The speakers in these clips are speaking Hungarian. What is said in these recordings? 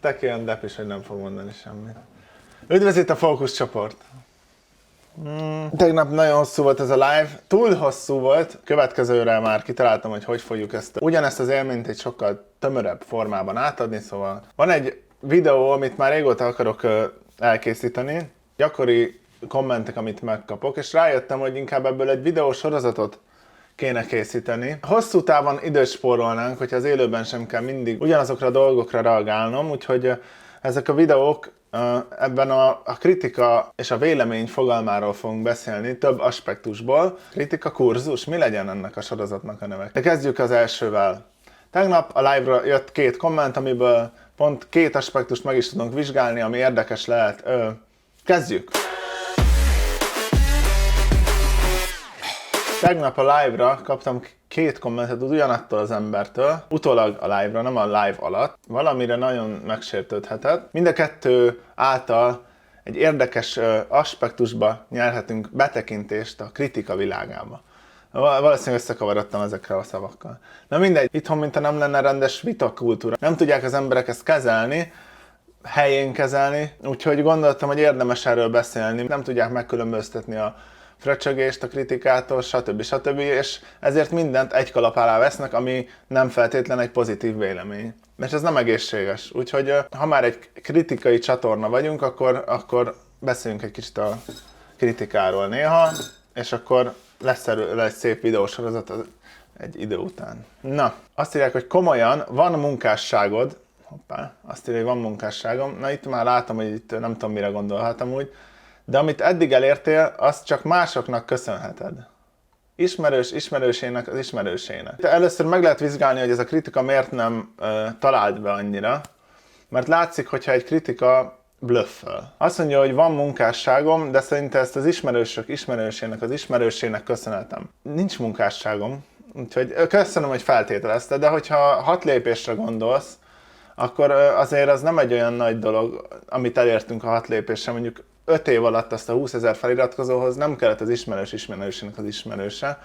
Teki olyan depis, hogy nem fog mondani semmit. Üdvözít a Fókusz csoport! Tegnap nagyon hosszú volt ez a live, túl hosszú volt, következőre már kitaláltam, hogy fogjuk ugyanezt az élményt egy sokkal tömörebb formában átadni, szóval van egy videó, amit már régóta akarok elkészíteni, gyakori kommentek, amit megkapok, és rájöttem, hogy inkább ebből egy videósorozatot kéne készíteni. Hosszú távon időt spórolnánk, hogyha az élőben sem kell mindig ugyanazokra a dolgokra reagálnom, úgyhogy ezek a videók ebben a kritika és a vélemény fogalmáról fogunk beszélni, több aspektusból. Kritika kurzus, mi legyen ennek a sorozatnak a neve? De kezdjük az elsővel. Tegnap a live-ra jött 2 komment, amiből pont 2 aspektust meg is tudunk vizsgálni, ami érdekes lehet. Kezdjük! Tegnap a live-ra kaptam 2 kommentet ugyanattól az embertől, utólag a live-ra, nem a live alatt, valamire nagyon megsértődhetett. Mind a 2 által egy érdekes aspektusba nyerhetünk betekintést a kritika világába. Valószínűleg összekavarodtam ezekkel a szavakkal. Na mindegy, itthon mintha nem lenne rendes vitakultúra. Nem tudják az emberek ezt kezelni, helyén kezelni, úgyhogy gondoltam, hogy érdemes erről beszélni. Nem tudják megkülönböztetni a fröcsögést a kritikától, stb. És ezért mindent egy kalap alá vesznek, ami nem feltétlen egy pozitív vélemény. És ez nem egészséges. Úgyhogy ha már egy kritikai csatorna vagyunk, akkor beszéljünk egy kicsit a kritikáról néha, és akkor lesz erről egy szép videósorozat egy idő után. Na, azt írják, hogy komolyan, van munkásságod. Hoppá, azt írja, hogy van munkásságom. Na itt már látom, hogy itt nem tudom, mire gondolhatom úgy. De amit eddig elértél, azt csak másoknak köszönheted. Ismerős ismerősének az ismerősének. De először meg lehet vizsgálni, hogy ez a kritika miért nem talált be annyira. Mert látszik, hogyha egy kritika blöfföl. Azt mondja, hogy van munkásságom, de szerintem ezt az ismerősök ismerősének az ismerősének köszönhetem. Nincs munkásságom, úgyhogy köszönöm, hogy feltételezted, de hogyha 6 lépésre gondolsz, akkor azért az nem egy olyan nagy dolog, amit elértünk a 6 lépésre, mondjuk 5 év alatt azt a 20 000 feliratkozóhoz nem kellett az ismerősének az ismerőse.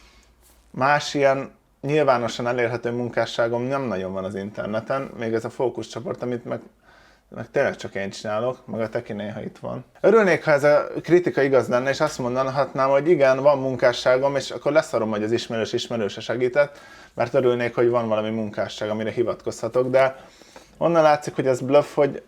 Más ilyen nyilvánosan elérhető munkásságom nem nagyon van az interneten, még ez a fókuszcsoport, amit meg tényleg csak én csinálok, meg a Teki néha itt van. Örülnék, ha ez a kritika igaz lenne, és azt mondanhatnám, hogy igen, van munkásságom, és akkor leszarom, hogy az ismerőse segített, mert örülnék, hogy van valami munkásság, amire hivatkozhatok, de onnan látszik, hogy ez bluff, hogy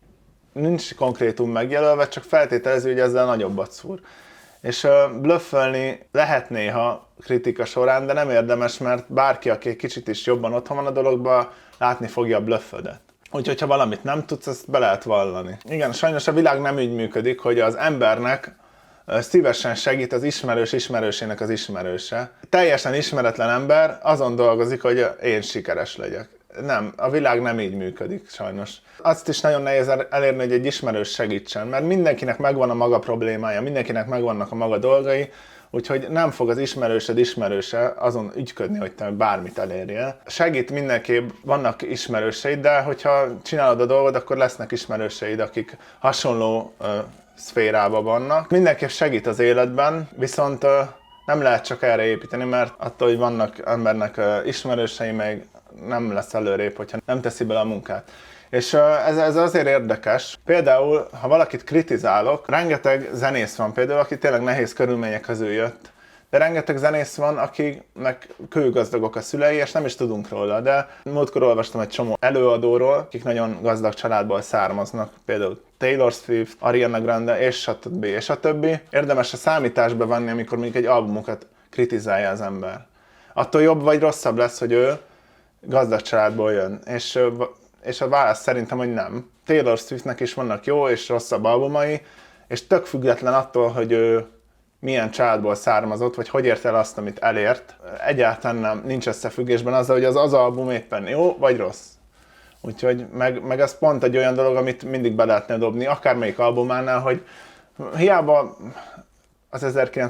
nincs konkrétum megjelölve, csak feltételező, hogy ezzel nagyobbat szúr. És bluffelni lehet néha kritika során, de nem érdemes, mert bárki, aki egy kicsit is jobban otthon van a dologban, látni fogja a blöffödet. Úgyhogy, ha valamit nem tudsz, azt be lehet vallani. Igen, sajnos a világ nem így működik, hogy az embernek szívesen segít az ismerősének az ismerőse. Teljesen ismeretlen ember azon dolgozik, hogy én sikeres legyek. Nem, a világ nem így működik, sajnos. Azt is nagyon nehéz elérni, hogy egy ismerős segítsen, mert mindenkinek megvan a maga problémája, mindenkinek megvannak a maga dolgai, úgyhogy nem fog az ismerőse azon ügyködni, hogy te bármit elérjél. Segít mindenképp, vannak ismerőseid, de hogyha csinálod a dolgod, akkor lesznek ismerőseid, akik hasonló szférában vannak. Mindenképp segít az életben, viszont nem lehet csak erre építeni, mert attól, hogy vannak embernek ismerősei, még nem lesz előrébb, hogyha nem teszi bele a munkát. És ez azért érdekes. Például, ha valakit kritizálok, rengeteg zenész van például, aki tényleg nehéz körülmények közül jött. De rengeteg zenész van, akiknek kőgazdagok a szülei, és nem is tudunk róla. De múltkor olvastam egy csomó előadóról, akik nagyon gazdag családból származnak. Például Taylor Swift, Ariana Grande, és a többi. Érdemes a számításba venni, amikor mondjuk egy albumokat kritizálja az ember. Attól jobb vagy rosszabb lesz, hogy ő gazdag családból jön. És a válasz szerintem, hogy nem. Taylor Swiftnek is vannak jó és rosszabb albumai, és tök független attól, hogy ő milyen családból származott, vagy hogy ért el azt, amit elért. Egyáltalán nincs összefüggésben azzal, hogy az album éppen jó, vagy rossz. Úgyhogy meg az pont egy olyan dolog, amit mindig be lehetne dobni, akármelyik albumánál, hogy hiába az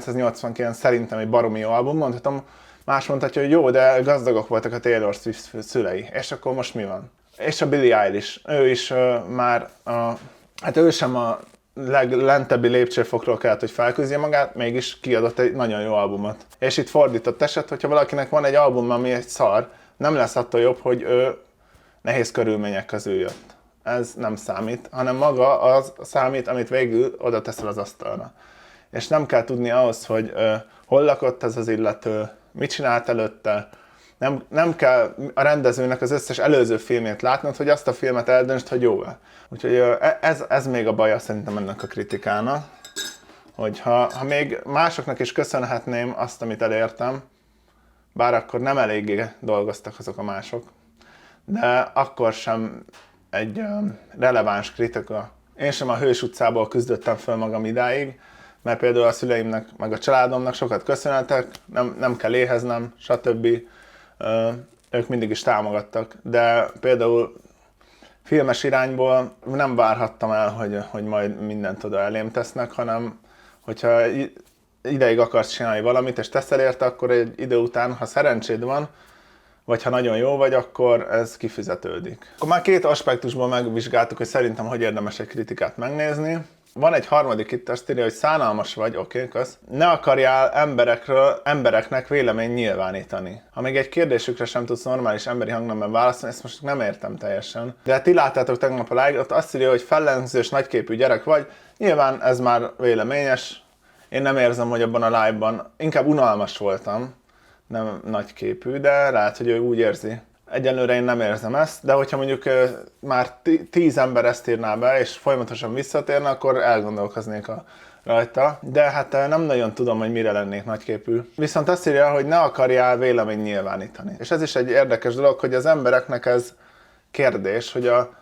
1989 szerintem egy baromi jó album, mondhatom, más mondhatja, hogy jó, de gazdagok voltak a Taylor Swift szülei. És akkor most mi van? És a Billie Eilish, ő is már hát ő sem a leglentebbi lépcsőfokról kellett, hogy felküzdje magát, mégis kiadott egy nagyon jó albumot. És itt fordított eset, hogyha valakinek van egy album, ami egy szar, nem lesz attól jobb, hogy ő nehéz körülmények közül jött. ez nem számít, hanem maga az számít, amit végül oda teszel az asztalra. És nem kell tudni ahhoz, hogy hol lakott ez az illető, mit csinált előtte, nem kell a rendezőnek az összes előző filmét látnod, hogy azt a filmet eldöntsd, hogy jó-e. Úgyhogy ez még a baja szerintem ennek a kritikának, hogy ha még másoknak is köszönhetném azt, amit elértem, bár akkor nem eléggé dolgoztak azok a mások, de akkor sem egy releváns kritika. Én sem a Hős utcából küzdöttem föl magam idáig, mert például a szüleimnek, meg a családomnak sokat köszönhetek, nem kell éheznem, stb. Ők mindig is támogattak, de például filmes irányból nem várhattam el, hogy majd mindent oda elém tesznek, hanem hogyha ideig akarsz csinálni valamit, és teszel érte, akkor egy idő után, ha szerencséd van, vagy ha nagyon jó vagy, akkor ez kifizetődik. Akkor már két aspektusból megvizsgáltuk, hogy szerintem hogy érdemes egy kritikát megnézni. Van egy harmadik itt, azt írja, hogy szánalmas vagy, oké, kösz. Ne akarjál embereknek vélemény nyilvánítani. Ha még egy kérdésükre sem tudsz normális emberi hangnemben válaszolni, ezt most nem értem teljesen. De ti láttátok tegnap a live-ot, azt írja, hogy fellenzős, nagyképű gyerek vagy. Nyilván ez már véleményes. Én nem érzem, hogy abban a live-ban, inkább unalmas voltam, nem nagyképű, de lehet, hogy ő úgy érzi. Egyelőre én nem érzem ezt, de hogyha mondjuk már 10 ember ezt írná be, és folyamatosan visszatérne, akkor elgondolkoznék rajta. De hát nem nagyon tudom, hogy mire lennék nagyképű. Viszont azt írja, hogy ne akarjál véleményt nyilvánítani. És ez is egy érdekes dolog, hogy az embereknek ez kérdés,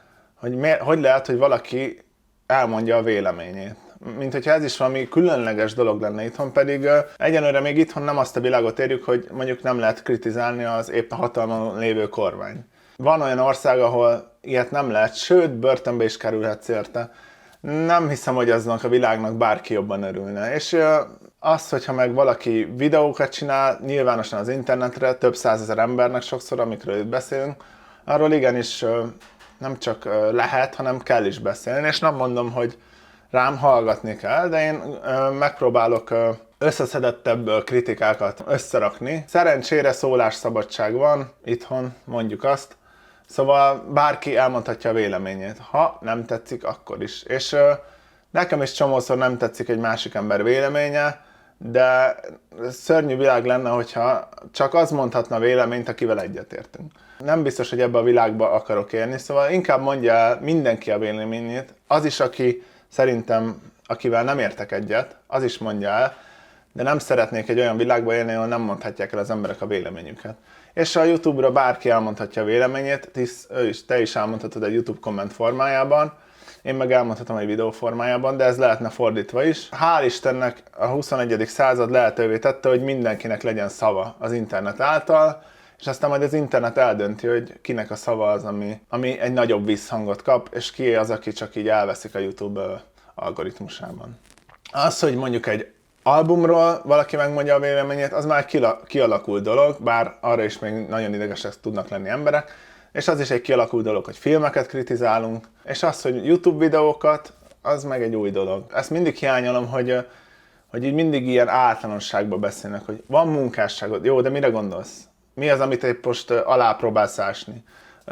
hogy lehet, hogy valaki elmondja a véleményét. Mint hogyha ez is valami különleges dolog lenne itthon, pedig egyenlőre még itthon nem azt a világot érjük, hogy mondjuk nem lehet kritizálni az éppen hatalmon lévő kormány. Van olyan ország, ahol ilyet nem lehet, sőt, börtönbe is kerülhetsz érte. Nem hiszem, hogy aznak a világnak bárki jobban örülne. És az, hogyha meg valaki videókat csinál, nyilvánosan az internetre, több százezer embernek sokszor, amikről itt beszélünk, arról igenis nem csak lehet, hanem kell is beszélni, és nem mondom, hogy rám hallgatni kell, de én megpróbálok összeszedettebb kritikákat összerakni. Szerencsére szólásszabadság van itthon, mondjuk azt. Szóval bárki elmondhatja a véleményét. Ha nem tetszik, akkor is. És nekem is csomószor nem tetszik egy másik ember véleménye, de szörnyű világ lenne, hogyha csak az mondhatna véleményt, akivel egyetértünk. Nem biztos, hogy ebbe a világba akarok élni, szóval inkább mondja el mindenki a véleményét. Az is, aki szerintem, akivel nem értek egyet, az is mondja el, de nem szeretnék egy olyan világba élni, ahol nem mondhatják el az emberek a véleményüket. És a YouTube-ra bárki elmondhatja a véleményét, te is elmondhatod egy YouTube komment formájában, én meg elmondhatom egy videó formájában, de ez lehetne fordítva is. Hál' Istennek a 21. század lehetővé tette, hogy mindenkinek legyen szava az internet által, és aztán majd az internet eldönti, hogy kinek a szava az, ami egy nagyobb visszhangot kap, és ki az, aki csak így elveszik a YouTube algoritmusában. Az, hogy mondjuk egy albumról valaki megmondja a véleményét, az már kialakult dolog, bár arra is még nagyon idegesek tudnak lenni emberek, és az is egy kialakult dolog, hogy filmeket kritizálunk, és az, hogy YouTube videókat, az meg egy új dolog. Ezt mindig hiányolom, hogy így mindig ilyen általánosságban beszélnek, hogy van munkásságod, jó, de mire gondolsz? Mi az, amit épp most alá próbálsz ásni?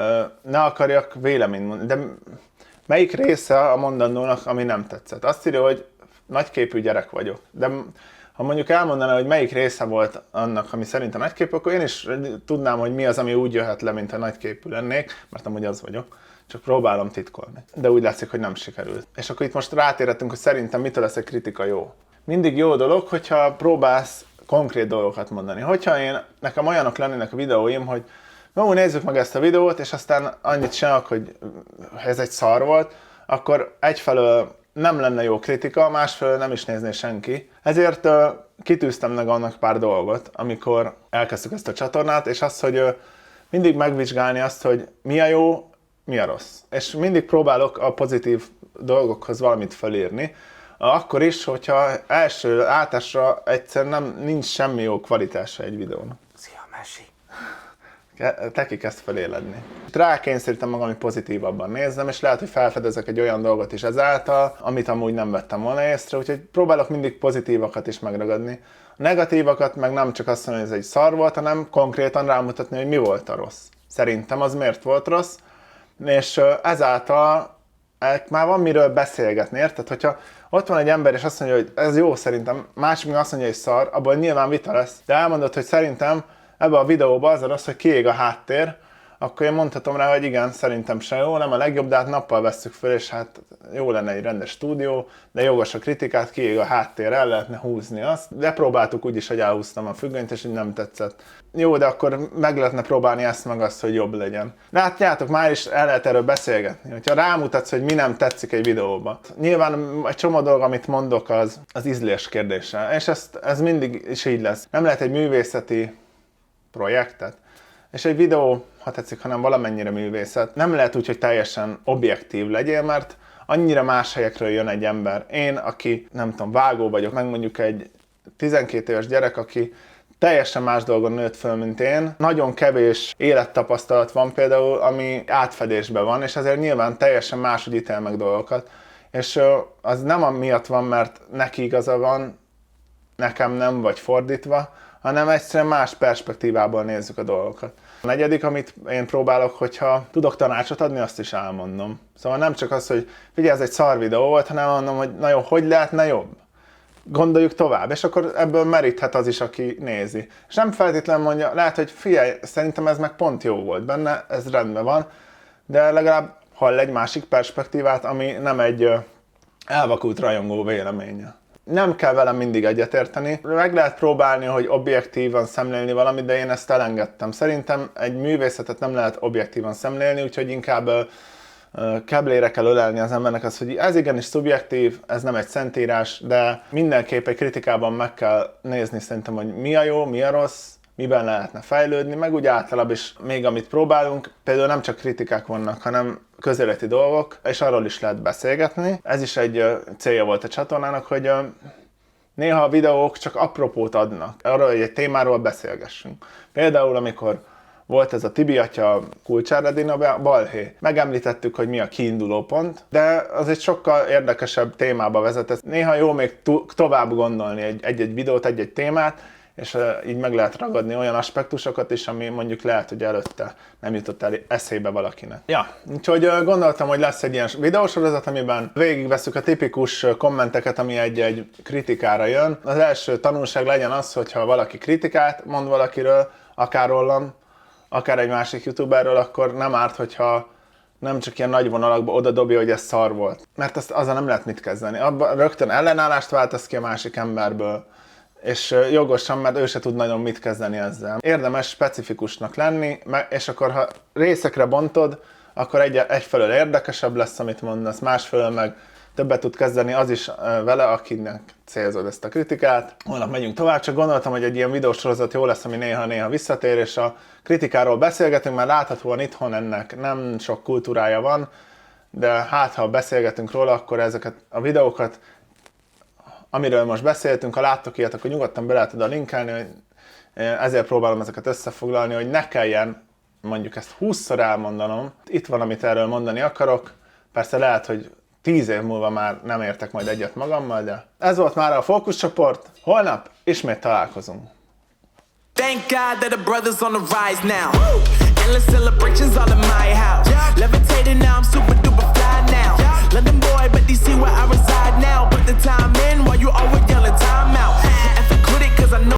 Ne akarjak véleményt mondani, de melyik része a mondandónak, ami nem tetszett? Azt írja, hogy nagyképű gyerek vagyok, de ha mondjuk elmondaná, hogy melyik része volt annak, ami szerintem nagyképű, akkor én is tudnám, hogy mi az, ami úgy jöhet le, mint ha nagyképű lennék, mert amúgy az vagyok, csak próbálom titkolni. De úgy látszik, hogy nem sikerült. És akkor itt most rátérhetünk, hogy szerintem mitől lesz egy kritika jó. Mindig jó dolog, hogyha próbálsz konkrét dolgokat mondani. Hogyha nekem olyanok lennének a videóim, hogy nézzük meg ezt a videót, és aztán annyit csinálok, hogy ez egy szar volt, akkor egyfelől nem lenne jó kritika, másfelől nem is nézné senki. Ezért kitűztem meg annak pár dolgot, amikor elkezdtük ezt a csatornát, és az, hogy mindig megvizsgálni azt, hogy mi a jó, mi a rossz. És mindig próbálok a pozitív dolgokhoz valamit felírni, akkor is, hogyha első látásra egyszerűen nincs semmi jó kvalitása egy videónak. Szia, Messi! Te kezd feléledni. Rákényszerítem magam, hogy pozitívabban nézzem, és lehet, hogy felfedezek egy olyan dolgot is ezáltal, amit amúgy nem vettem volna észre, úgyhogy próbálok mindig pozitívakat is megragadni. A negatívakat meg nem csak azt mondani, hogy ez egy szar volt, hanem konkrétan rámutatni, hogy mi volt a rossz. Szerintem az miért volt rossz, és ezáltal már van miről beszélgetni, érted? Hogyha ott van egy ember, és azt mondja, hogy ez jó szerintem, másik azt mondja, hogy szar, abból nyilván vita lesz. De elmondod, hogy szerintem ebbe a videóban az az, hogy kiég a háttér, akkor én mondhatom rá, hogy igen, szerintem se jó, nem a legjobb, de hát nappal vesszük föl, és hát jó lenne egy rendes stúdió, de jogos a kritikát, kiég a háttér, el lehetne húzni azt. De próbáltuk úgy is, hogy elhúztam a függönyt, és így nem tetszett. Jó, de akkor meg lehetne próbálni ezt meg azt, hogy jobb legyen. Látjátok, már is el lehet erről beszélgetni. Hogyha rámutatsz, hogy mi nem tetszik egy videóban. Nyilván egy csomó dolog, amit mondok, az ízlés kérdése. És ez mindig is így lesz. Nem lehet egy művészeti projektet, és egy videó, ha tetszik, hanem valamennyire művészet. Nem lehet úgy, hogy teljesen objektív legyél, mert annyira más helyekről jön egy ember. Én, aki, nem tudom, vágó vagyok, meg mondjuk egy 12 éves gyerek, aki teljesen más dolgon nőtt föl, mint én. Nagyon kevés élettapasztalat van például, ami átfedésben van, és ezért nyilván teljesen máshogy ítél meg dolgokat. És az nem amiatt van, mert neki igaza van, nekem nem, vagy fordítva, hanem egyszerűen más perspektívából nézzük a dolgokat. A negyedik, amit én próbálok, hogyha tudok tanácsot adni, azt is elmondom. Szóval nem csak az, hogy figyelj, ez egy szar videó volt, hanem mondom, hogy na jó, hogy lehetne jobb? Gondoljuk tovább, és akkor ebből meríthet az is, aki nézi. És nem feltétlenül mondja, lehet, hogy figyelj, szerintem ez meg pont jó volt benne, ez rendben van, de legalább hall egy másik perspektívát, ami nem egy elvakult rajongó véleménye. Nem kell velem mindig egyetérteni. Meg lehet próbálni, hogy objektívan szemlélni valamit, de én ezt elengedtem. Szerintem egy művészetet nem lehet objektívan szemlélni, úgyhogy inkább keblére kell ölelni az embernek az, hogy ez igenis szubjektív, ez nem egy szentírás, de mindenképp egy kritikában meg kell nézni szerintem, hogy mi a jó, mi a rossz, miben lehetne fejlődni, meg úgy általában is még amit próbálunk, például nem csak kritikák vannak, hanem közéleti dolgok, és arról is lehet beszélgetni. Ez is egy célja volt a csatornának, hogy néha a videók csak apropót adnak, arról, hogy egy témáról beszélgessünk. Például, amikor volt ez a Tibi atya Kulcsár Edina balhé. Megemlítettük, hogy mi a kiinduló pont, de az egy sokkal érdekesebb témába vezetett. Néha jó még tovább gondolni egy-egy videót, egy-egy témát, és így meg lehet ragadni olyan aspektusokat is, ami mondjuk lehet, hogy előtte nem jutott el eszébe valakinek. Ja, úgyhogy gondoltam, hogy lesz egy ilyen videósorozat, amiben végigvesszük a tipikus kommenteket, ami egy kritikára jön. Az első tanulság legyen az, hogyha valaki kritikát mond valakiről, akár rólam, akár egy másik youtuberről, akkor nem árt, hogyha nem csak ilyen nagy vonalakba oda dobja, hogy ez szar volt. Mert azzal nem lehet mit kezdeni. Abban rögtön ellenállást váltasz ki a másik emberből. És jogosan, mert ő se tud nagyon mit kezdeni ezzel. Érdemes specifikusnak lenni, és akkor ha részekre bontod, akkor egyfelől érdekesebb lesz, amit mondasz, másfelől meg többet tud kezdeni az is vele, akinek célzod ezt a kritikát. Holnap megyünk tovább, csak gondoltam, hogy egy ilyen videósorozat jó lesz, ami néha-néha visszatér, és a kritikáról beszélgetünk, mert láthatóan itthon ennek nem sok kultúrája van, de hát ha beszélgetünk róla, akkor ezeket a videókat, amiről most beszéltünk, ha láttok ilyet, akkor nyugodtan be lehet oda linkelni, hogy ezért próbálom ezeket összefoglalni, hogy ne kelljen mondjuk ezt 20-szor elmondanom. Itt van, amit erről mondani akarok, persze lehet, hogy 10 év múlva már nem értek majd egyet magammal, de ez volt már a fókuszcsoport. Holnap ismét találkozunk. Thank God that the brothers on the rise now. Endless celebrations all in my house. Levitating now, I'm super duper fly now. London boy, but DC where I reside now. Put the time in while you always yelling time out.